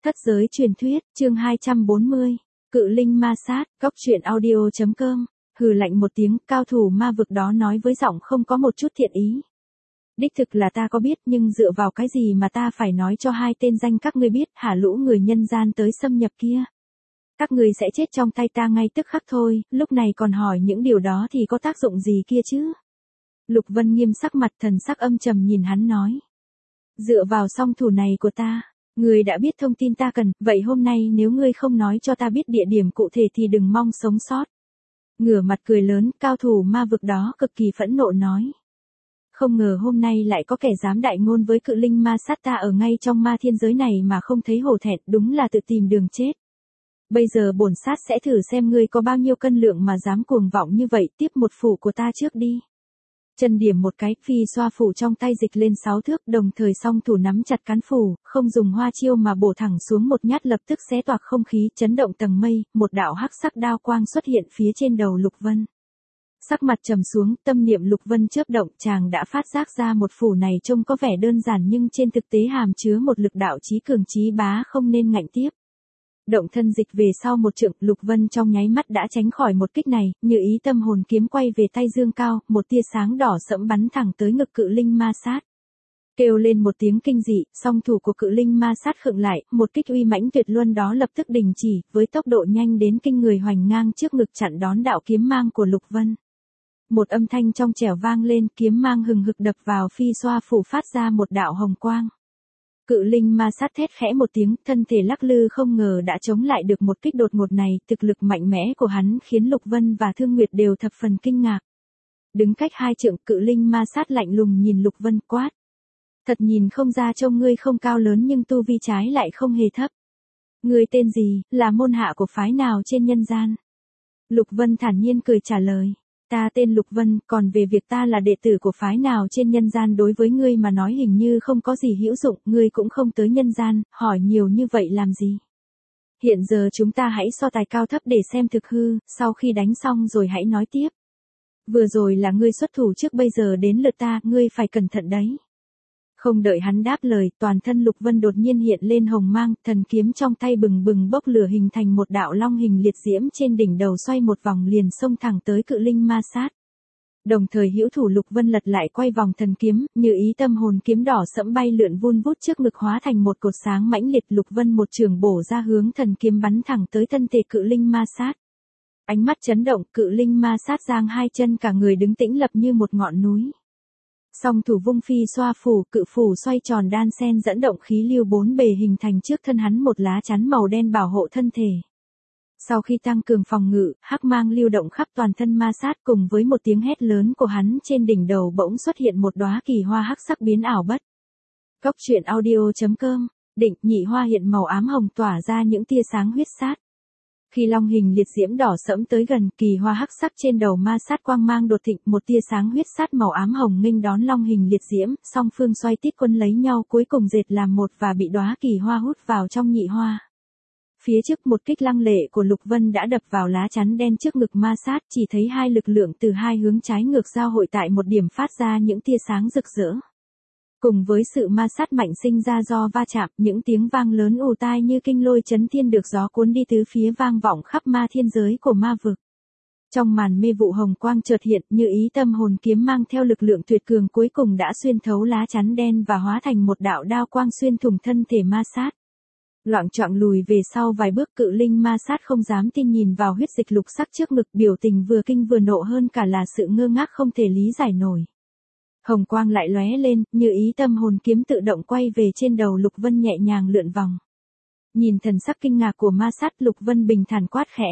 Thất giới truyền thuyết, chương 240, Cự linh ma sát, góc truyện audio.com, hừ lạnh một tiếng, cao thủ ma vực đó nói với giọng không có một chút thiện ý. Đích thực là ta có biết nhưng dựa vào cái gì mà ta phải nói cho hai tên danh các ngươi biết hả lũ người nhân gian tới xâm nhập kia. Các ngươi sẽ chết trong tay ta ngay tức khắc thôi, lúc này còn hỏi những điều đó thì có tác dụng gì kia chứ? Lục Vân nghiêm sắc mặt thần sắc âm trầm nhìn hắn nói. Dựa vào song thủ này của ta. Ngươi đã biết thông tin ta cần, vậy hôm nay nếu ngươi không nói cho ta biết địa điểm cụ thể thì đừng mong sống sót. Ngửa mặt cười lớn, cao thủ ma vực đó cực kỳ phẫn nộ nói. Không ngờ hôm nay lại có kẻ dám đại ngôn với cự linh ma sát ta ở ngay trong ma thiên giới này mà không thấy hổ thẹn, đúng là tự tìm đường chết. Bây giờ bổn sát sẽ thử xem ngươi có bao nhiêu cân lượng mà dám cuồng vọng như vậy, tiếp một phủ của ta trước đi. Chân điểm một cái, phi xoa phủ trong tay dịch lên 6 thước, đồng thời song thủ nắm chặt cán phủ, không dùng hoa chiêu mà bổ thẳng xuống một nhát lập tức xé toạc không khí, chấn động tầng mây, một đạo hắc sắc đao quang xuất hiện phía trên đầu Lục Vân. Sắc mặt trầm xuống, tâm niệm Lục Vân chớp động, chàng đã phát giác ra một phủ này trông có vẻ đơn giản nhưng trên thực tế hàm chứa một lực đạo chí cường chí bá không nên ngạnh tiếp. Động thân dịch về sau một trượng, Lục Vân trong nháy mắt đã tránh khỏi một kích này, như ý tâm hồn kiếm quay về tay dương cao, một tia sáng đỏ sẫm bắn thẳng tới ngực cự linh ma sát. Kêu lên một tiếng kinh dị, song thủ của cự linh ma sát khựng lại, một kích uy mãnh tuyệt luân đó lập tức đình chỉ, với tốc độ nhanh đến kinh người hoành ngang trước ngực chặn đón đạo kiếm mang của Lục Vân. Một âm thanh trong trẻo vang lên, kiếm mang hừng hực đập vào phi xoa phủ phát ra một đạo hồng quang. Cự linh ma sát thét khẽ một tiếng, thân thể lắc lư không ngờ đã chống lại được một kích đột ngột này, thực lực mạnh mẽ của hắn khiến Lục Vân và Thương Nguyệt đều thập phần kinh ngạc. Đứng cách 2 trượng, cự linh ma sát lạnh lùng nhìn Lục Vân quát. Thật nhìn không ra trông ngươi không cao lớn nhưng tu vi trái lại không hề thấp. Ngươi tên gì, là môn hạ của phái nào trên nhân gian? Lục Vân thản nhiên cười trả lời. Ta tên Lục Vân, còn về việc ta là đệ tử của phái nào trên nhân gian đối với ngươi mà nói hình như không có gì hữu dụng, ngươi cũng không tới nhân gian, hỏi nhiều như vậy làm gì? Hiện giờ chúng ta hãy so tài cao thấp để xem thực hư, sau khi đánh xong rồi hãy nói tiếp. Vừa rồi là ngươi xuất thủ trước, bây giờ đến lượt ta, ngươi phải cẩn thận đấy. Không đợi hắn đáp lời, toàn thân Lục Vân đột nhiên hiện lên hồng mang, thần kiếm trong tay bừng bừng bốc lửa hình thành một đạo long hình liệt diễm trên đỉnh đầu xoay một vòng liền xông thẳng tới cự linh ma sát. Đồng thời hữu thủ Lục Vân lật lại quay vòng thần kiếm, như ý tâm hồn kiếm đỏ sẫm bay lượn vun vút trước ngực hóa thành một cột sáng mãnh liệt. Lục Vân một trường bổ ra hướng thần kiếm bắn thẳng tới thân thể cự linh ma sát. Ánh mắt chấn động, cự linh ma sát giang hai chân cả người đứng tĩnh lập như một ngọn núi. Song thủ vung phi xoa phủ, cự phủ xoay tròn đan sen dẫn động khí lưu bốn bề hình thành trước thân hắn một lá chắn màu đen bảo hộ thân thể. Sau khi tăng cường phòng ngự, hắc mang lưu động khắp toàn thân ma sát cùng với một tiếng hét lớn của hắn trên đỉnh đầu bỗng xuất hiện một đóa kỳ hoa hắc sắc biến ảo bất. Góc truyện audio.com, định nhị hoa hiện màu ám hồng tỏa ra những tia sáng huyết sát. Khi long hình liệt diễm đỏ sẫm tới gần, kỳ hoa hắc sắc trên đầu ma sát quang mang đột thịnh, một tia sáng huyết sát màu ám hồng nghênh đón long hình liệt diễm, song phương xoay tít quân lấy nhau cuối cùng dệt làm một và bị đóa kỳ hoa hút vào trong nhị hoa. Phía trước một kích lăng lệ của Lục Vân đã đập vào lá chắn đen trước ngực ma sát, chỉ thấy hai lực lượng từ hai hướng trái ngược giao hội tại một điểm phát ra những tia sáng rực rỡ. Cùng với sự ma sát mạnh sinh ra do va chạm, những tiếng vang lớn ù tai như kinh lôi chấn thiên được gió cuốn đi tứ phía vang vọng khắp ma thiên giới của ma vực. Trong màn mê vụ hồng quang chợt hiện, như ý tâm hồn kiếm mang theo lực lượng tuyệt cường cuối cùng đã xuyên thấu lá chắn đen và hóa thành một đạo đao quang xuyên thủng thân thể ma sát. Loạng choạng lùi về sau vài bước, cự linh ma sát không dám tin nhìn vào huyết dịch lục sắc trước ngực, biểu tình vừa kinh vừa nộ hơn cả là sự ngơ ngác không thể lý giải nổi. Hồng quang lại lóe lên, như ý tâm hồn kiếm tự động quay về trên đầu Lục Vân nhẹ nhàng lượn vòng. Nhìn thần sắc kinh ngạc của ma sát, Lục Vân bình thản quát khẽ.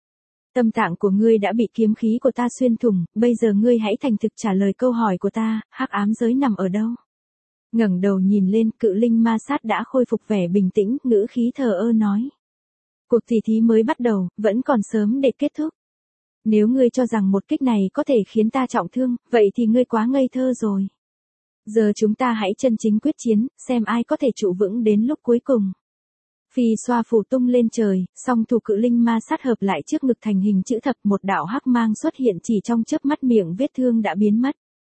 Tâm tạng của ngươi đã bị kiếm khí của ta xuyên thủng, bây giờ ngươi hãy thành thực trả lời câu hỏi của ta, hắc ám giới nằm ở đâu? Ngẩng đầu nhìn lên, cự linh ma sát đã khôi phục vẻ bình tĩnh, ngữ khí thờ ơ nói. Cuộc tỉ thí mới bắt đầu, vẫn còn sớm để kết thúc. Nếu ngươi cho rằng một kích này có thể khiến ta trọng thương, vậy thì ngươi quá ngây thơ rồi. Giờ chúng ta hãy chân chính quyết chiến, xem ai có thể trụ vững đến lúc cuối cùng. Phi xoa phủ tung lên trời, song thủ cự linh ma sát hợp lại trước ngực thành hình chữ thập, một đạo hắc mang xuất hiện chỉ trong chớp mắt, miệng vết thương đã biến mất.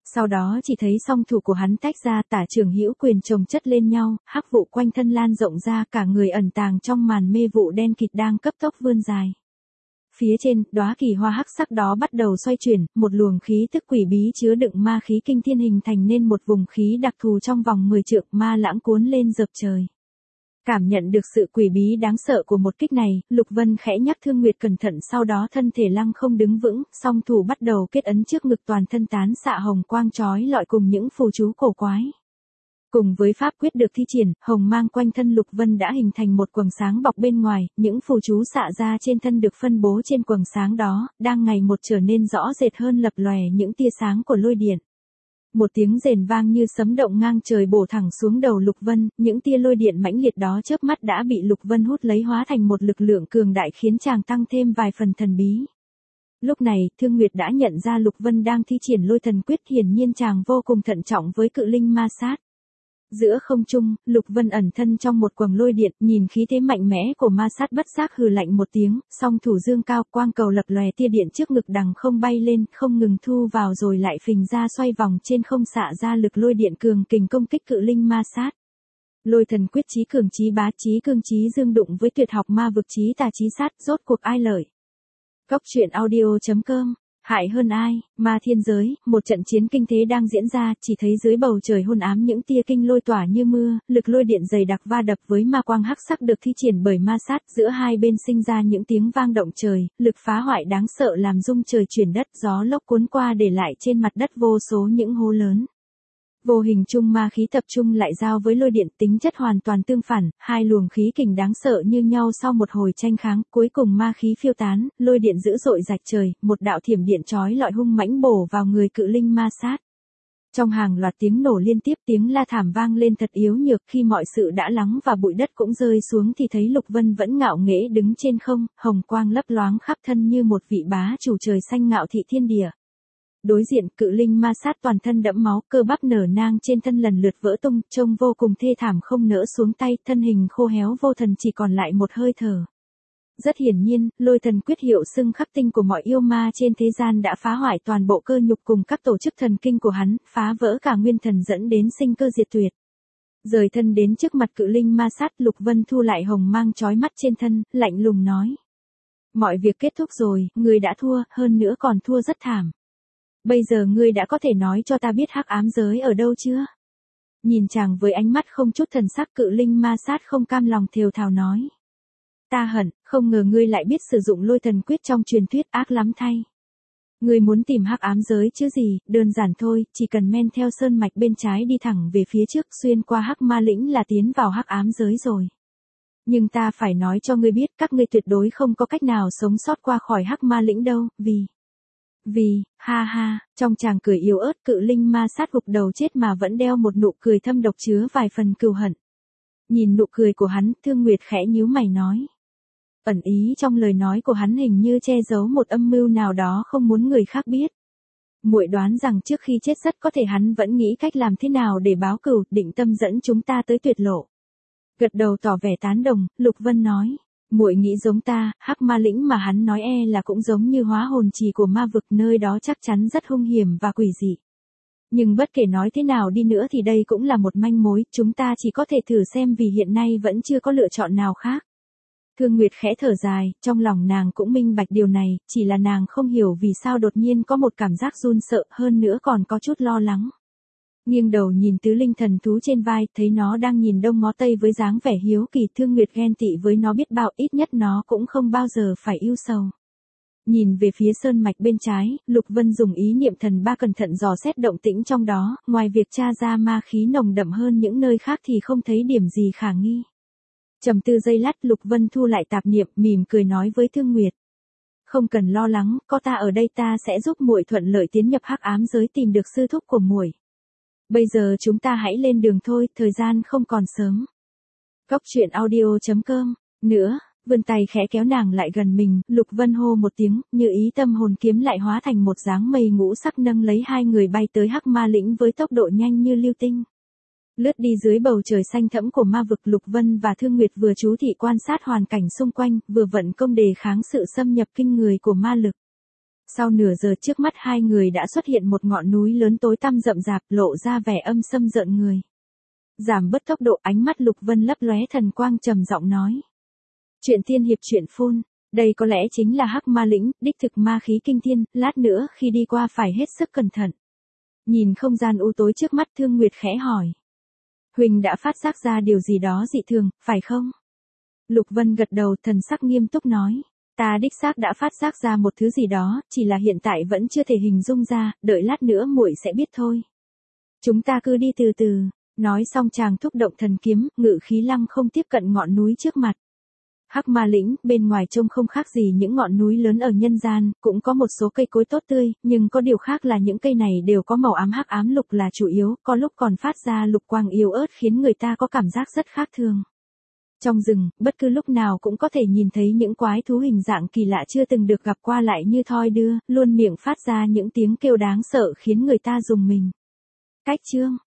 Sau đó chỉ thấy song thủ của hắn tách ra, tả trưởng hữu quyền chồng chất lên nhau, hắc vụ quanh thân lan rộng ra, cả người ẩn tàng trong màn mê vụ đen kịt đang cấp tốc vươn dài. Phía trên, đóa kỳ hoa hắc sắc đó bắt đầu xoay chuyển, một luồng khí tức quỷ bí chứa đựng ma khí kinh thiên hình thành nên một vùng khí đặc thù trong vòng 10 trượng, ma lãng cuốn lên dập trời. Cảm nhận được sự quỷ bí đáng sợ của một kích này, Lục Vân khẽ nhắc Thương Nguyệt cẩn thận, sau đó thân thể lăng không đứng vững, song thủ bắt đầu kết ấn trước ngực, toàn thân tán xạ hồng quang chói lọi cùng những phù chú cổ quái. Cùng với pháp quyết được thi triển, hồng mang quanh thân Lục Vân đã hình thành một quầng sáng bọc bên ngoài, những phù chú xạ ra trên thân được phân bố trên quầng sáng đó, đang ngày một trở nên rõ rệt hơn, lập lòe những tia sáng của lôi điện. Một tiếng rền vang như sấm động ngang trời bổ thẳng xuống đầu Lục Vân, những tia lôi điện mãnh liệt đó chớp mắt đã bị Lục Vân hút lấy hóa thành một lực lượng cường đại khiến chàng tăng thêm vài phần thần bí. Lúc này, Thương Nguyệt đã nhận ra Lục Vân đang thi triển lôi thần quyết, hiển nhiên chàng vô cùng thận trọng với cự linh ma sát. Giữa không trung, Lục Vân ẩn thân trong một quầng lôi điện, nhìn khí thế mạnh mẽ của ma sát bất giác hừ lạnh một tiếng, song thủ dương cao, quang cầu lập lòe tia điện trước ngực đằng không bay lên, không ngừng thu vào rồi lại phình ra xoay vòng trên không, xạ ra lực lôi điện cường kình công kích cự linh ma sát. Lôi thần quyết chí cường chí bá, chí cương chí dương đụng với tuyệt học ma vực chí tà chí sát, rốt cuộc ai lợi? Cốc truyện audio.com. Hại hơn ai, ma thiên giới, một trận chiến kinh thế đang diễn ra, chỉ thấy dưới bầu trời hôn ám những tia kinh lôi tỏa như mưa, lực lôi điện dày đặc va đập với ma quang hắc sắc được thi triển bởi ma sát, giữa hai bên sinh ra những tiếng vang động trời, lực phá hoại đáng sợ làm rung trời chuyển đất, gió lốc cuốn qua để lại trên mặt đất vô số những hố lớn. Vô hình chung ma khí tập trung lại giao với lôi điện, tính chất hoàn toàn tương phản, hai luồng khí kình đáng sợ như nhau, sau một hồi tranh kháng, cuối cùng ma khí phiêu tán, lôi điện dữ dội rạch trời, một đạo thiểm điện chói lọi hung mãnh bổ vào người cự linh ma sát. Trong hàng loạt tiếng nổ liên tiếp, tiếng la thảm vang lên thật yếu nhược, khi mọi sự đã lắng và bụi đất cũng rơi xuống thì thấy Lục Vân vẫn ngạo nghễ đứng trên không, hồng quang lấp loáng khắp thân như một vị bá chủ trời xanh ngạo thị thiên địa. Đối diện, cự linh ma sát toàn thân đẫm máu, cơ bắp nở nang trên thân lần lượt vỡ tung, trông vô cùng thê thảm không nỡ xuống tay, thân hình khô héo vô thần, chỉ còn lại một hơi thở. Rất hiển nhiên, lôi thần quyết hiệu xưng khắc tinh của mọi yêu ma trên thế gian đã phá hoại toàn bộ cơ nhục cùng các tổ chức thần kinh của hắn, phá vỡ cả nguyên thần dẫn đến sinh cơ diệt tuyệt. Rời thân đến trước mặt cự linh ma sát, Lục Vân thu lại hồng mang chói mắt trên thân, lạnh lùng nói. Mọi việc kết thúc rồi, ngươi đã thua, hơn nữa còn thua rất thảm. Bây giờ ngươi đã có thể nói cho ta biết hắc ám giới ở đâu chưa? Nhìn chàng với ánh mắt không chút thần sắc, cự linh ma sát không cam lòng thều thào nói. Ta hận, không ngờ ngươi lại biết sử dụng lôi thần quyết trong truyền thuyết, ác lắm thay. Ngươi muốn tìm hắc ám giới chứ gì, đơn giản thôi, chỉ cần men theo sơn mạch bên trái đi thẳng về phía trước, xuyên qua hắc ma lĩnh là tiến vào hắc ám giới rồi. Nhưng ta phải nói cho ngươi biết, các ngươi tuyệt đối không có cách nào sống sót qua khỏi hắc ma lĩnh đâu, vì, ha ha, trong chàng cười yếu ớt, cự linh ma sát gục đầu chết mà vẫn đeo một nụ cười thâm độc chứa vài phần cừu hận. Nhìn nụ cười của hắn, Thương Nguyệt khẽ nhíu mày nói. Ẩn ý trong lời nói của hắn hình như che giấu một âm mưu nào đó không muốn người khác biết. Muội đoán rằng trước khi chết rất có thể hắn vẫn nghĩ cách làm thế nào để báo cừu, định tâm dẫn chúng ta tới tuyệt lộ. Gật đầu tỏ vẻ tán đồng, Lục Vân nói. Muội nghĩ giống ta, hắc ma lĩnh mà hắn nói là cũng giống như hóa hồn trì của ma vực, nơi đó chắc chắn rất hung hiểm và quỷ dị. Nhưng bất kể nói thế nào đi nữa thì đây cũng là một manh mối, chúng ta chỉ có thể thử xem vì hiện nay vẫn chưa có lựa chọn nào khác. Thương Nguyệt khẽ thở dài, trong lòng nàng cũng minh bạch điều này, chỉ là nàng không hiểu vì sao đột nhiên có một cảm giác run sợ, hơn nữa còn có chút lo lắng. Nghiêng đầu nhìn tứ linh thần thú trên vai, thấy nó đang nhìn đông ngó tây với dáng vẻ hiếu kỳ, Thương Nguyệt ghen tị với nó biết bao, ít nhất nó cũng không bao giờ phải ưu sầu. Nhìn về phía sơn mạch bên trái, Lục Vân dùng ý niệm thần ba cẩn thận dò xét động tĩnh trong đó, ngoài việc tra ra ma khí nồng đậm hơn những nơi khác thì không thấy điểm gì khả nghi. Trầm tư giây lát, Lục Vân thu lại tạp niệm, mỉm cười nói với Thương Nguyệt. Không cần lo lắng, có ta ở đây, ta sẽ giúp muội thuận lợi tiến nhập hắc ám giới, tìm được sư thúc của muội. Bây giờ chúng ta hãy lên đường thôi, thời gian không còn sớm. Cốc truyện audio.com. Nữa, vươn tay khẽ kéo nàng lại gần mình, Lục Vân hô một tiếng, như ý tâm hồn kiếm lại hóa thành một dáng mây ngũ sắc nâng lấy hai người bay tới hắc ma lĩnh với tốc độ nhanh như lưu tinh. Lướt đi dưới bầu trời xanh thẫm của ma vực, Lục Vân và Thương Nguyệt vừa chú thị quan sát hoàn cảnh xung quanh, vừa vận công đề kháng sự xâm nhập kinh người của ma lực. Sau nửa giờ trước mắt hai người đã xuất hiện một ngọn núi lớn tối tăm rậm rạp lộ ra vẻ âm sâm rợn người. Giảm bớt tốc độ, ánh mắt Lục Vân lấp lóe thần quang trầm giọng nói. Chuyện tiên hiệp chuyện phun, đây có lẽ chính là Hắc Ma Lĩnh, đích thực ma khí kinh thiên, lát nữa khi đi qua phải hết sức cẩn thận. Nhìn không gian u tối trước mắt Thương Nguyệt khẽ hỏi. Huỳnh đã phát giác ra điều gì đó dị thường, phải không? Lục Vân gật đầu, thần sắc nghiêm túc nói. Ta đích xác đã phát giác ra một thứ gì đó, chỉ là hiện tại vẫn chưa thể hình dung ra, đợi lát nữa muội sẽ biết thôi. Chúng ta cứ đi từ từ. Nói xong chàng thúc động thần kiếm, ngự khí lăng không tiếp cận ngọn núi trước mặt. Hắc Ma Lĩnh, bên ngoài trông không khác gì những ngọn núi lớn ở nhân gian, cũng có một số cây cối tốt tươi, nhưng có điều khác là những cây này đều có màu ám hắc ám lục là chủ yếu, có lúc còn phát ra lục quang yếu ớt khiến người ta có cảm giác rất khác thường. Trong rừng, bất cứ lúc nào cũng có thể nhìn thấy những quái thú hình dạng kỳ lạ chưa từng được gặp qua lại như thoi đưa, luôn miệng phát ra những tiếng kêu đáng sợ khiến người ta rùng mình. Cách chương